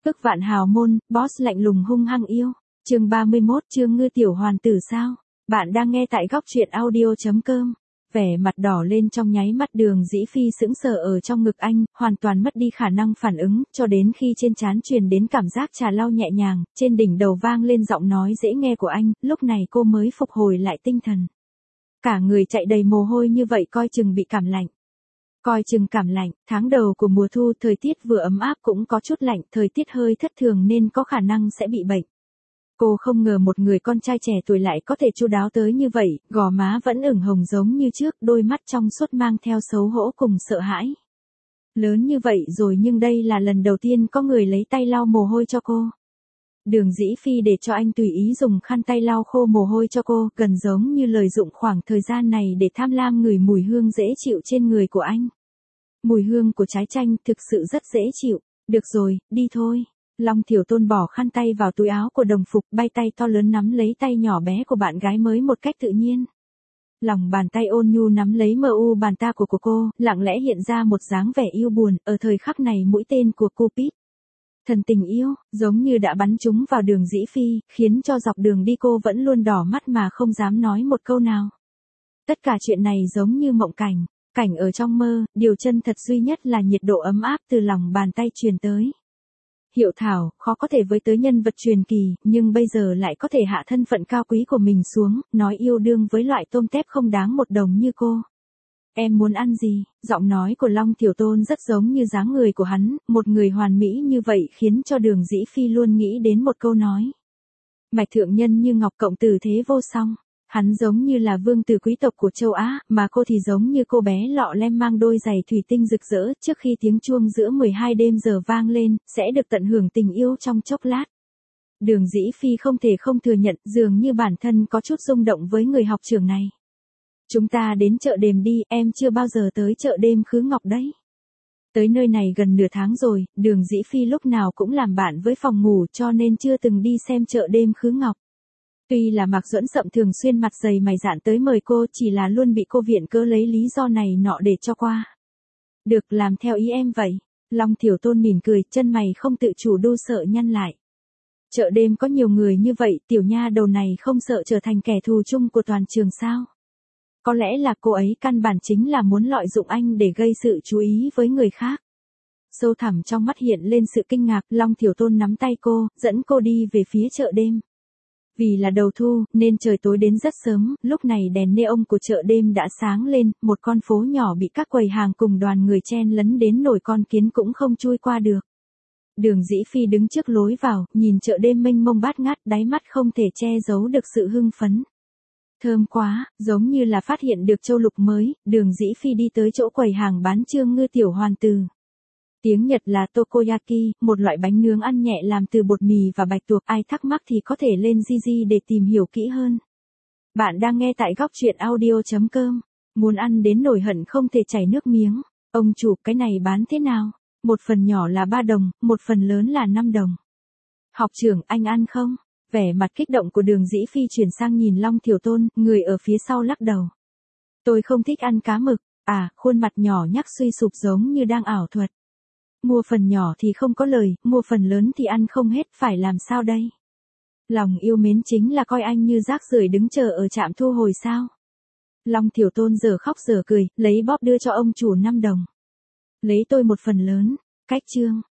Ức vạn hào môn, boss lạnh lùng hung hăng yêu. Chương 31, chương ngư tiểu hoàn tử sao? Bạn đang nghe tại góc truyện audio.com. Vẻ mặt đỏ lên trong nháy mắt Đường Dĩ Phi sững sờ ở trong ngực anh, hoàn toàn mất đi khả năng phản ứng, cho đến khi trên trán truyền đến cảm giác trà lau nhẹ nhàng, trên đỉnh đầu vang lên giọng nói dễ nghe của anh, lúc này cô mới phục hồi lại tinh thần. Cả người chạy đầy mồ hôi như vậy coi chừng bị cảm lạnh. Coi chừng cảm lạnh, tháng đầu của mùa thu thời tiết vừa ấm áp cũng có chút lạnh, thời tiết hơi thất thường nên có khả năng sẽ bị bệnh. Cô không ngờ một người con trai trẻ tuổi lại có thể chu đáo tới như vậy, gò má vẫn ửng hồng giống như trước, đôi mắt trong suốt mang theo xấu hổ cùng sợ hãi. Lớn như vậy rồi nhưng đây là lần đầu tiên có người lấy tay lau mồ hôi cho cô. Đường Dĩ Phi để cho anh tùy ý dùng khăn tay lau khô mồ hôi cho cô, gần giống như lợi dụng khoảng thời gian này để tham lam ngửi mùi hương dễ chịu trên người của anh. Mùi hương của trái chanh thực sự rất dễ chịu. Được rồi, đi thôi. Long Thiểu Tôn bỏ khăn tay vào túi áo của đồng phục, bay tay to lớn nắm lấy tay nhỏ bé của bạn gái mới một cách tự nhiên. Lòng bàn tay ôn nhu nắm lấy mờ u bàn ta của cô, lặng lẽ hiện ra một dáng vẻ yêu buồn, ở thời khắc này mũi tên của Cupid. Thần tình yêu, giống như đã bắn trúng vào Đường Dĩ Phi, khiến cho dọc đường đi cô vẫn luôn đỏ mắt mà không dám nói một câu nào. Tất cả chuyện này giống như mộng cảnh, cảnh ở trong mơ, điều chân thật duy nhất là nhiệt độ ấm áp từ lòng bàn tay truyền tới. Hiệu Thảo, khó có thể với tới nhân vật truyền kỳ, nhưng bây giờ lại có thể hạ thân phận cao quý của mình xuống, nói yêu đương với loại tôm tép không đáng một đồng như cô. Em muốn ăn gì? Giọng nói của Long Thiểu Tôn rất giống như dáng người của hắn, một người hoàn mỹ như vậy khiến cho Đường Dĩ Phi luôn nghĩ đến một câu nói. Mạch thượng nhân như ngọc cộng tử thế vô song. Hắn giống như là vương tử quý tộc của châu Á, mà cô thì giống như cô bé lọ lem mang đôi giày thủy tinh rực rỡ, trước khi tiếng chuông giữa 12 đêm giờ vang lên, sẽ được tận hưởng tình yêu trong chốc lát. Đường Dĩ Phi không thể không thừa nhận, dường như bản thân có chút rung động với người học trưởng này. Chúng ta đến chợ đêm đi, em chưa bao giờ tới chợ đêm Khứ Ngọc đấy. Tới nơi này gần nửa tháng rồi, Đường Dĩ Phi lúc nào cũng làm bạn với phòng ngủ cho nên chưa từng đi xem chợ đêm Khứ Ngọc. Tuy là Mạc Duẫn Sậm thường xuyên mặt dày mày dạn tới mời cô, chỉ là luôn bị cô viện cớ lấy lý do này nọ để cho qua. Được, làm theo ý em vậy. Long Thiểu Tôn mỉm cười, chân mày không tự chủ đu sợ nhăn lại. Chợ đêm có nhiều người như vậy, tiểu nha đầu này không sợ trở thành kẻ thù chung của toàn trường sao? Có lẽ là cô ấy căn bản chính là muốn lợi dụng anh để gây sự chú ý với người khác. Sâu thẳm trong mắt hiện lên sự kinh ngạc, Long Thiểu Tôn nắm tay cô, dẫn cô đi về phía chợ đêm. Vì là đầu thu, nên trời tối đến rất sớm, lúc này đèn neon của chợ đêm đã sáng lên, một con phố nhỏ bị các quầy hàng cùng đoàn người chen lấn đến nổi con kiến cũng không chui qua được. Đường Dĩ Phi đứng trước lối vào, nhìn chợ đêm mênh mông bát ngát, đáy mắt không thể che giấu được sự hưng phấn. Thơm quá, giống như là phát hiện được châu lục mới, Đường Dĩ Phi đi tới chỗ quầy hàng bán trương ngư tiểu hoàn tử. Tiếng Nhật là Tokoyaki, một loại bánh nướng ăn nhẹ làm từ bột mì và bạch tuộc, ai thắc mắc thì có thể lên Gigi để tìm hiểu kỹ hơn. Bạn đang nghe tại góc truyện audio.com, muốn ăn đến nổi hận không thể chảy nước miếng. Ông chủ, cái này bán thế nào? Một phần nhỏ là 3 đồng, một phần lớn là 5 đồng. Học trưởng, anh ăn không? Vẻ mặt kích động của Đường Dĩ Phi chuyển sang nhìn Long Thiểu Tôn, người ở phía sau lắc đầu. Tôi không thích ăn cá mực. À, khuôn mặt nhỏ nhắc suy sụp giống như đang ảo thuật. Mua phần nhỏ thì không có lời, mua phần lớn thì ăn không hết, phải làm sao đây? Lòng yêu mến chính là coi anh như rác rưởi đứng chờ ở trạm thu hồi sao? Long Thiểu Tôn giờ khóc giờ cười, lấy bóp đưa cho ông chủ 5 đồng. Lấy tôi một phần lớn, cách chương.